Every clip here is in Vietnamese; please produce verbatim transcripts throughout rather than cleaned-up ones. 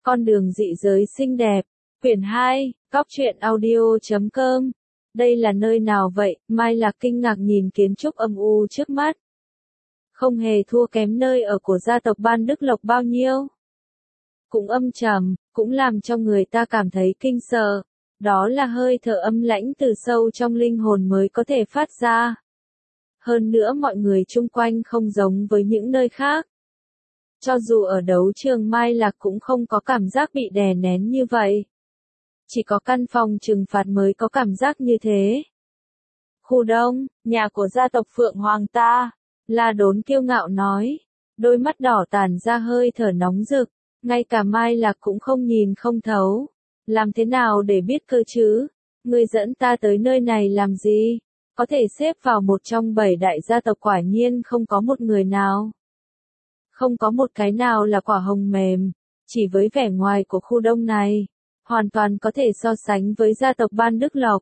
Con đường dị giới xinh đẹp. Quyển hai, Cóc truyện audio chấm com. Đây là nơi nào vậy? Mai Lạc kinh ngạc nhìn kiến trúc âm u trước mắt. Không hề thua kém nơi ở của gia tộc Ban Đức Lộc bao nhiêu. Cũng âm trầm, cũng làm cho người ta cảm thấy kinh sợ. Đó là hơi thở âm lãnh từ sâu trong linh hồn mới có thể phát ra. Hơn nữa mọi người chung quanh không giống với những nơi khác. Cho dù ở đấu trường Mai Lạc cũng không có cảm giác bị đè nén như vậy. Chỉ có căn phòng trừng phạt mới có cảm giác như thế. Khu Đông, nhà của gia tộc Phượng Hoàng ta, La Đốn kiêu ngạo nói. Đôi mắt đỏ tản ra hơi thở nóng rực, ngay cả Mai Lạc cũng không nhìn không thấu. Làm thế nào để biết cơ chứ? Ngươi dẫn ta tới nơi này làm gì? Có thể xếp vào một trong bảy đại gia tộc quả nhiên không có một người nào. Không có một cái nào là quả hồng mềm, chỉ với vẻ ngoài của khu Đông này, hoàn toàn có thể so sánh với gia tộc Ban Đức Lộc.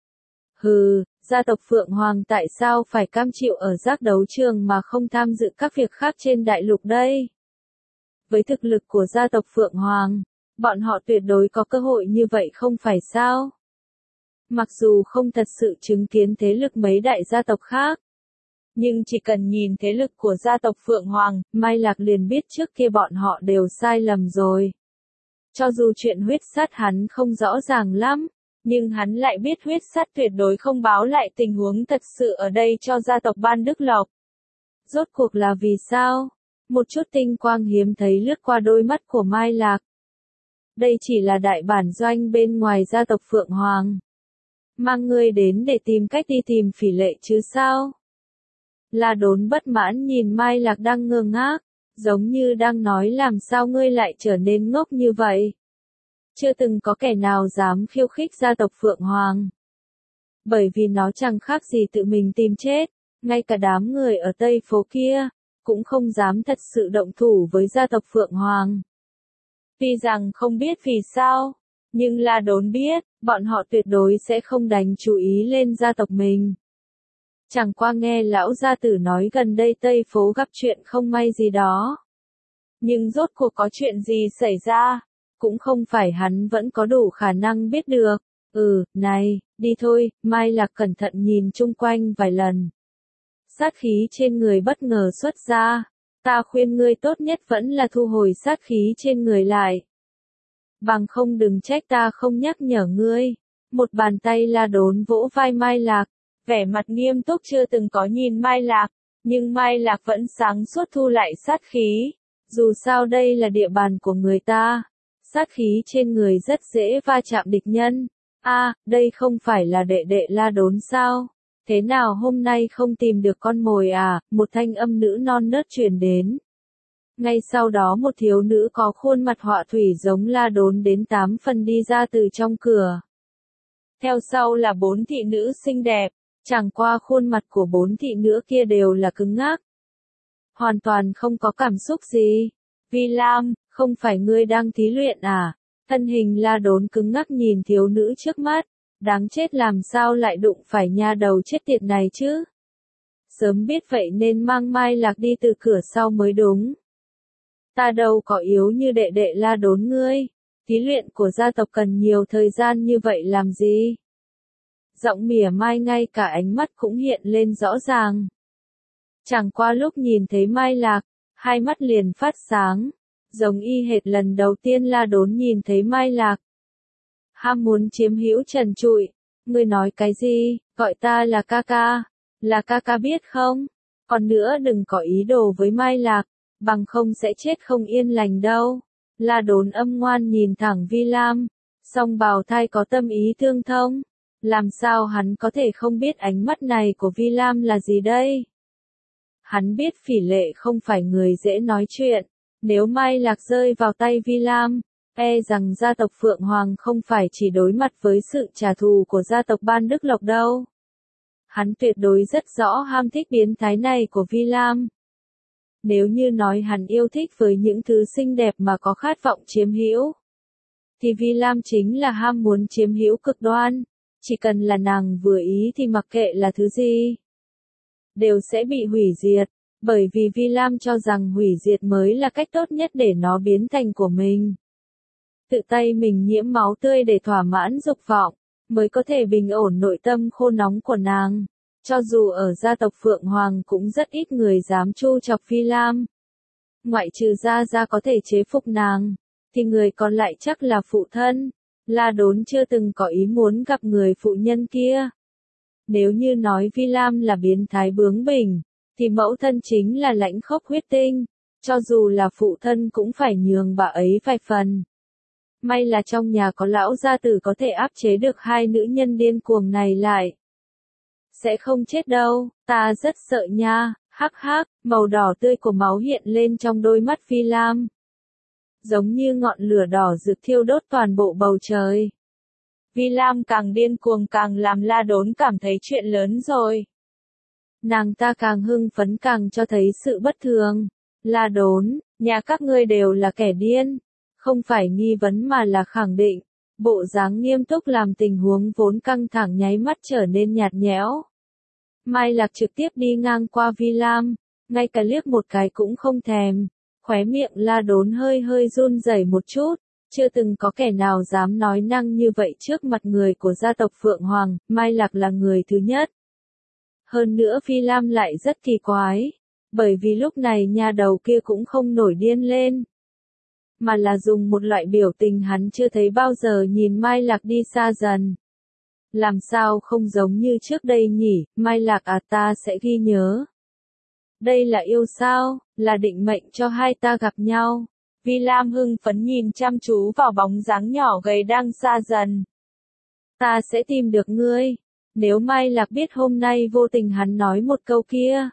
Hừ, gia tộc Phượng Hoàng tại sao phải cam chịu ở giác đấu trường mà không tham dự các việc khác trên đại lục đây? Với thực lực của gia tộc Phượng Hoàng, bọn họ tuyệt đối có cơ hội như vậy không phải sao? Mặc dù không thật sự chứng kiến thế lực mấy đại gia tộc khác, nhưng chỉ cần nhìn thế lực của gia tộc Phượng Hoàng, Mai Lạc liền biết trước kia bọn họ đều sai lầm rồi. Cho dù chuyện huyết sát hắn không rõ ràng lắm, nhưng hắn lại biết huyết sát tuyệt đối không báo lại tình huống thật sự ở đây cho gia tộc Ban Đức Lộc. Rốt cuộc là vì sao? Một chút tinh quang hiếm thấy lướt qua đôi mắt của Mai Lạc. Đây chỉ là đại bản doanh bên ngoài gia tộc Phượng Hoàng. Mang ngươi đến để tìm cách đi tìm Phỉ Lệ chứ sao? La Đốn bất mãn nhìn Mai Lạc đang ngơ ngác, giống như đang nói làm sao ngươi lại trở nên ngốc như vậy. Chưa từng có kẻ nào dám khiêu khích gia tộc Phượng Hoàng. Bởi vì nó chẳng khác gì tự mình tìm chết, ngay cả đám người ở Tây phố kia, cũng không dám thật sự động thủ với gia tộc Phượng Hoàng. Tuy rằng không biết vì sao, nhưng La Đốn biết, bọn họ tuyệt đối sẽ không đánh chú ý lên gia tộc mình. Chẳng qua nghe lão gia tử nói gần đây Tây phố gặp chuyện không may gì đó. Nhưng rốt cuộc có chuyện gì xảy ra, cũng không phải hắn vẫn có đủ khả năng biết được. Ừ, này, đi thôi. Mai Lạc cẩn thận nhìn chung quanh vài lần. Sát khí trên người bất ngờ xuất ra. Ta khuyên ngươi tốt nhất vẫn là thu hồi sát khí trên người lại. Bằng không đừng trách ta không nhắc nhở ngươi. Một bàn tay La Đốn vỗ vai Mai Lạc. Vẻ mặt nghiêm túc chưa từng có nhìn Mai Lạc, nhưng Mai Lạc vẫn sáng suốt thu lại sát khí. Dù sao đây là địa bàn của người ta, sát khí trên người rất dễ va chạm địch nhân. A, à, đây không phải là đệ đệ La Đốn sao? Thế nào hôm nay không tìm được con mồi à? Một thanh âm nữ non nớt truyền đến. Ngay sau đó một thiếu nữ có khuôn mặt họa thủy giống La Đốn đến tám phần đi ra từ trong cửa. Theo sau là bốn thị nữ xinh đẹp. Chẳng qua khuôn mặt của bốn thị nữ kia đều là cứng ngắc. Hoàn toàn không có cảm xúc gì. Vi Lam, không phải ngươi đang thí luyện à? Thân hình La Đốn cứng ngắc nhìn thiếu nữ trước mắt. Đáng chết làm sao lại đụng phải nha đầu chết tiệt này chứ? Sớm biết vậy nên mang Mai Lạc đi từ cửa sau mới đúng. Ta đâu có yếu như đệ đệ La Đốn ngươi. Thí luyện của gia tộc cần nhiều thời gian như vậy làm gì? Giọng mỉa mai ngay cả ánh mắt cũng hiện lên rõ ràng. Chẳng qua lúc nhìn thấy Mai Lạc, hai mắt liền phát sáng, giống y hệt lần đầu tiên La Đốn nhìn thấy Mai Lạc. Ham muốn chiếm hữu trần trụi, ngươi nói cái gì, gọi ta là ca ca, là ca ca biết không? Còn nữa đừng có ý đồ với Mai Lạc, bằng không sẽ chết không yên lành đâu. La Đốn âm ngoan nhìn thẳng Vi Lam, song bào thai có tâm ý tương thông. Làm sao hắn có thể không biết ánh mắt này của Vi Lam là gì đây? Hắn biết Phỉ Lệ không phải người dễ nói chuyện. Nếu Mai Lạc rơi vào tay Vi Lam, e rằng gia tộc Phượng Hoàng không phải chỉ đối mặt với sự trả thù của gia tộc Ban Đức Lộc đâu. Hắn tuyệt đối rất rõ ham thích biến thái này của Vi Lam. Nếu như nói hắn yêu thích với những thứ xinh đẹp mà có khát vọng chiếm hữu, thì Vi Lam chính là ham muốn chiếm hữu cực đoan. Chỉ cần là nàng vừa ý thì mặc kệ là thứ gì, đều sẽ bị hủy diệt, bởi vì Vi Lam cho rằng hủy diệt mới là cách tốt nhất để nó biến thành của mình. tự tay mình nhiễm máu tươi để thỏa mãn dục vọng, mới có thể bình ổn nội tâm khô nóng của nàng. Cho dù ở gia tộc Phượng Hoàng cũng rất ít người dám chu chọc Phi Lam. Ngoại trừ Gia Gia có thể chế phục nàng, thì người còn lại chắc là phụ thân. La Đốn chưa từng có ý muốn gặp người phụ nhân kia. Nếu như nói Vi Lam là biến thái bướng bỉnh, thì mẫu thân chính là lãnh khốc huyết tinh, cho dù là phụ thân cũng phải nhường bà ấy vài phần. May là trong nhà có lão gia tử có thể áp chế được hai nữ nhân điên cuồng này lại. Sẽ không chết đâu, ta rất sợ nha, hắc hắc, màu đỏ tươi của máu hiện lên trong đôi mắt Vi Lam. Giống như ngọn lửa đỏ rực thiêu đốt toàn bộ bầu trời. Vi Lam càng điên cuồng càng làm La Đốn cảm thấy chuyện lớn rồi. Nàng ta càng hưng phấn càng cho thấy sự bất thường. La Đốn, nhà các ngươi đều là kẻ điên. Không phải nghi vấn mà là khẳng định. Bộ dáng nghiêm túc làm tình huống vốn căng thẳng nháy mắt trở nên nhạt nhẽo. Mai Lạc trực tiếp đi ngang qua Vi Lam, ngay cả liếc một cái cũng không thèm. Khóe miệng La Đốn hơi hơi run rẩy một chút. Chưa từng có kẻ nào dám nói năng như vậy trước mặt người của gia tộc Phượng Hoàng, Mai Lạc là người thứ nhất. Hơn nữa Phi Lam lại rất kỳ quái, bởi vì lúc này nhà đầu kia cũng không nổi điên lên, mà là dùng một loại biểu tình hắn chưa thấy bao giờ nhìn Mai Lạc đi xa dần. Làm sao không giống như trước đây nhỉ, Mai Lạc à, ta sẽ ghi nhớ. Đây là yêu sao, là định mệnh cho hai ta gặp nhau. Vi Lam hưng phấn nhìn chăm chú vào bóng dáng nhỏ gầy đang xa dần. Ta sẽ tìm được ngươi. Nếu Mai Lạc biết hôm nay vô tình hắn nói một câu kia,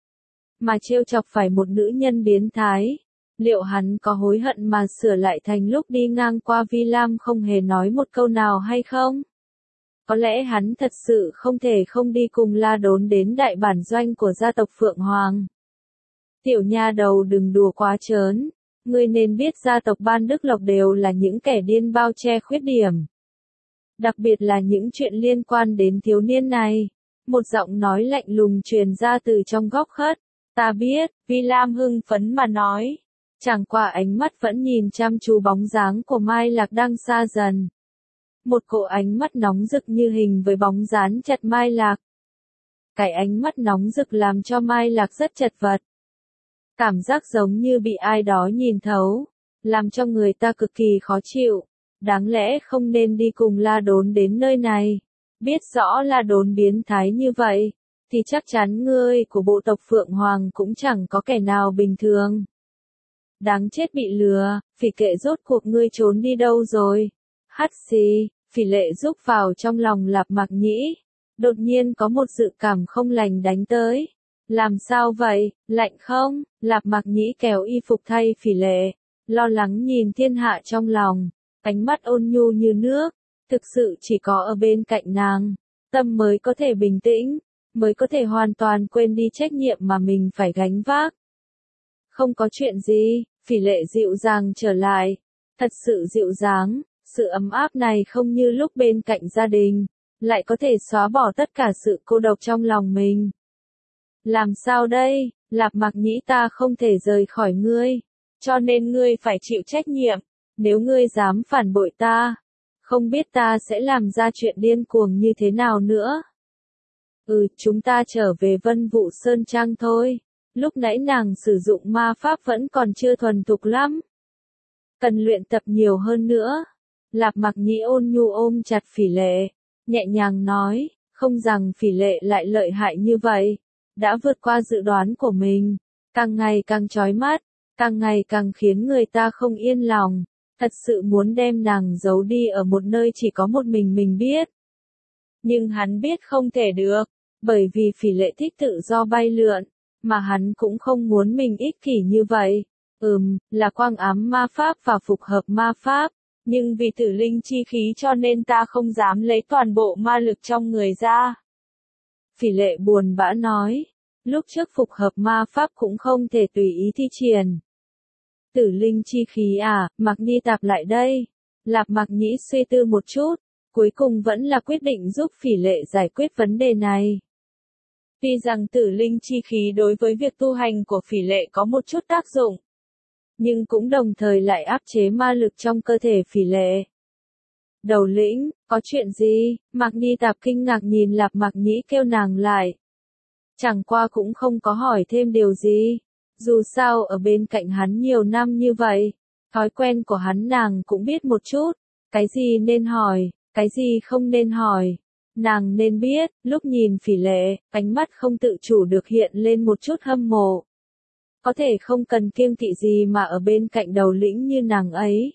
mà trêu chọc phải một nữ nhân biến thái, liệu hắn có hối hận mà sửa lại thành lúc đi ngang qua Vi Lam không hề nói một câu nào hay không? Có lẽ hắn thật sự không thể không đi cùng La Đốn đến đại bản doanh của gia tộc Phượng Hoàng. Tiểu nha đầu đừng đùa quá trớn. Ngươi nên biết gia tộc Ban Đức Lộc đều là những kẻ điên bao che khuyết điểm. Đặc biệt là những chuyện liên quan đến thiếu niên này. Một giọng nói lạnh lùng truyền ra từ trong góc khuất. Ta biết, Vi Lam hưng phấn mà nói. Chẳng qua ánh mắt vẫn nhìn chăm chú bóng dáng của Mai Lạc đang xa dần. Một cỗ ánh mắt nóng rực như hình với bóng dán chặt Mai Lạc. Cái ánh mắt nóng rực làm cho Mai Lạc rất chật vật. Cảm giác giống như bị ai đó nhìn thấu, làm cho người ta cực kỳ khó chịu. Đáng lẽ không nên đi cùng La Đốn đến nơi này. Biết rõ La Đốn biến thái như vậy, thì chắc chắn ngươi của bộ tộc Phượng Hoàng cũng chẳng có kẻ nào bình thường. Đáng chết bị lừa, Phỉ Kệ rốt cuộc ngươi trốn đi đâu rồi? Hắt xì, Phỉ Lệ rúc vào trong lòng Lạp Mạc Nhĩ. Đột nhiên có một dự cảm không lành đánh tới. Làm sao vậy, lạnh không? Lạp Mạc Nhĩ kéo y phục thay Phỉ Lệ, lo lắng nhìn thiên hạ trong lòng, ánh mắt ôn nhu như nước, thực sự chỉ có ở bên cạnh nàng, tâm mới có thể bình tĩnh, mới có thể hoàn toàn quên đi trách nhiệm mà mình phải gánh vác. Không có chuyện gì, Phỉ Lệ dịu dàng trở lại, thật sự dịu dàng, sự ấm áp này không như lúc bên cạnh gia đình, lại có thể xóa bỏ tất cả sự cô độc trong lòng mình. Làm sao đây, Lạp Mạc Nhĩ, ta không thể rời khỏi ngươi, cho nên ngươi phải chịu trách nhiệm, nếu ngươi dám phản bội ta, không biết ta sẽ làm ra chuyện điên cuồng như thế nào nữa. Ừ, chúng ta trở về Vân Vũ Sơn Trang thôi, lúc nãy nàng sử dụng ma pháp vẫn còn chưa thuần thục lắm. Cần luyện tập nhiều hơn nữa. Lạp Mạc Nhĩ ôn nhu ôm chặt Phỉ Lệ, nhẹ nhàng nói, không rằng Phỉ Lệ lại lợi hại như vậy. Đã vượt qua dự đoán của mình, càng ngày càng chói mắt, càng ngày càng khiến người ta không yên lòng, thật sự muốn đem nàng giấu đi ở một nơi chỉ có một mình mình biết. Nhưng hắn biết không thể được, bởi vì Phỉ Lệ thích tự do bay lượn, mà hắn cũng không muốn mình ích kỷ như vậy. Ừm, là quang ám ma pháp và phục hợp ma pháp, nhưng vì tử linh chi khí cho nên ta không dám lấy toàn bộ ma lực trong người ra. Phỉ Lệ buồn bã nói, lúc trước phục hợp ma pháp cũng không thể tùy ý thi triển. Tử linh chi khí à, Mạc Nhi tạp lại đây. Lạp Mạc Nhĩ suy tư một chút, cuối cùng vẫn là quyết định giúp Phỉ Lệ giải quyết vấn đề này. Tuy rằng tử linh chi khí đối với việc tu hành của Phỉ Lệ có một chút tác dụng, nhưng cũng đồng thời lại áp chế ma lực trong cơ thể Phỉ Lệ. Đầu lĩnh, có chuyện gì? Mạc Nhi Tạp kinh ngạc nhìn Lạp Mạc Nhĩ kêu nàng lại. Chẳng qua cũng không có hỏi thêm điều gì. Dù sao ở bên cạnh hắn nhiều năm như vậy, thói quen của hắn nàng cũng biết một chút. Cái gì nên hỏi, cái gì không nên hỏi. Nàng nên biết, lúc nhìn Phỉ Lệ, ánh mắt không tự chủ được hiện lên một chút hâm mộ. Có thể không cần kiêng kỵ gì mà ở bên cạnh đầu lĩnh như nàng ấy.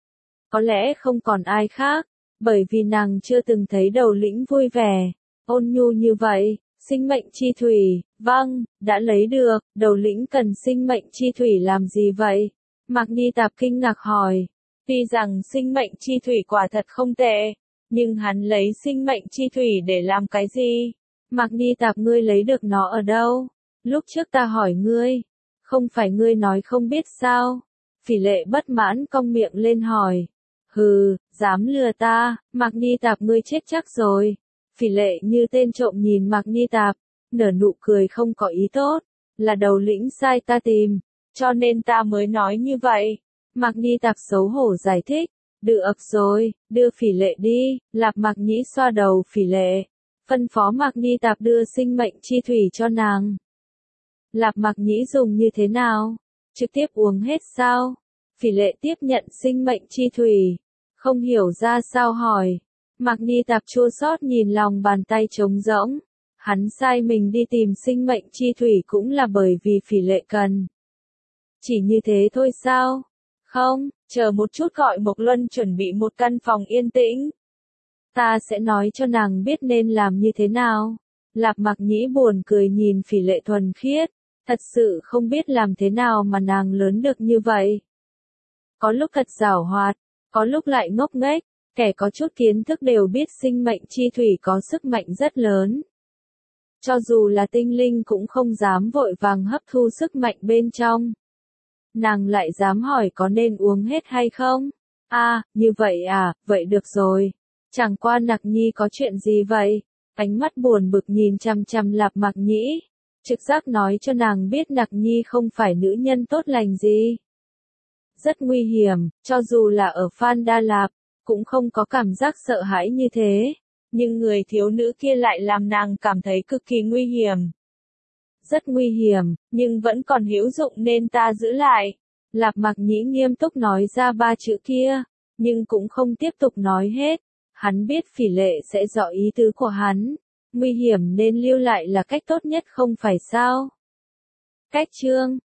Có lẽ không còn ai khác, bởi vì nàng chưa từng thấy đầu lĩnh vui vẻ, ôn nhu như vậy. Sinh mệnh chi thủy, vâng, đã lấy được, đầu lĩnh cần sinh mệnh chi thủy làm gì vậy? Mạc Nhi Tạp kinh ngạc hỏi. Tuy rằng sinh mệnh chi thủy quả thật không tệ, nhưng hắn lấy sinh mệnh chi thủy để làm cái gì? Mạc Nhi Tạp ngươi lấy được nó ở đâu? Lúc trước ta hỏi ngươi, không phải ngươi nói không biết sao? Phỉ Lệ bất mãn cong miệng lên hỏi. Hừ, dám lừa ta, Mạc Nhi Tạp ngươi chết chắc rồi. Phỉ Lệ như tên trộm nhìn Mạc Nhi Tạp, nở nụ cười không có ý tốt, là đầu lĩnh sai ta tìm, cho nên ta mới nói như vậy. Mạc Nhi Tạp xấu hổ giải thích, được rồi, đưa Phỉ Lệ đi. Lạp Mạc Nhĩ xoa đầu Phỉ Lệ, phân phó Mạc Nhi Tạp đưa sinh mệnh chi thủy cho nàng. Lạp Mạc Nhĩ dùng như thế nào? Trực tiếp uống hết sao? Phỉ Lệ tiếp nhận sinh mệnh chi thủy, không hiểu ra sao hỏi. Mạc Nhi Tạp chua xót nhìn lòng bàn tay trống rỗng. Hắn sai mình đi tìm sinh mệnh chi thủy cũng là bởi vì Phỉ Lệ cần. Chỉ như thế thôi sao? Không, chờ một chút gọi Mộc Luân chuẩn bị một căn phòng yên tĩnh. Ta sẽ nói cho nàng biết nên làm như thế nào. Lạp Mạc Nhĩ buồn cười nhìn Phỉ Lệ thuần khiết. Thật sự không biết làm thế nào mà nàng lớn được như vậy. Có lúc thật giảo hoạt, có lúc lại ngốc nghếch. Kẻ có chút kiến thức đều biết sinh mệnh chi thủy có sức mạnh rất lớn. Cho dù là tinh linh cũng không dám vội vàng hấp thu sức mạnh bên trong. Nàng lại dám hỏi có nên uống hết hay không? À, như vậy à, vậy được rồi. Chẳng qua Nặc Nhi có chuyện gì vậy? Ánh mắt buồn bực nhìn chằm chằm Lạp Mạc Nhĩ. Trực giác nói cho nàng biết Nặc Nhi không phải nữ nhân tốt lành gì. Rất nguy hiểm, cho dù là ở Phan Đa Lạp, cũng không có cảm giác sợ hãi như thế. Nhưng người thiếu nữ kia lại làm nàng cảm thấy cực kỳ nguy hiểm. Rất nguy hiểm, nhưng vẫn còn hữu dụng nên ta giữ lại. Lạp Mạc Nhĩ nghiêm túc nói ra ba chữ kia, nhưng cũng không tiếp tục nói hết. Hắn biết Phỉ Lệ sẽ rõ ý tứ của hắn. Nguy hiểm nên lưu lại là cách tốt nhất không phải sao? Cách chương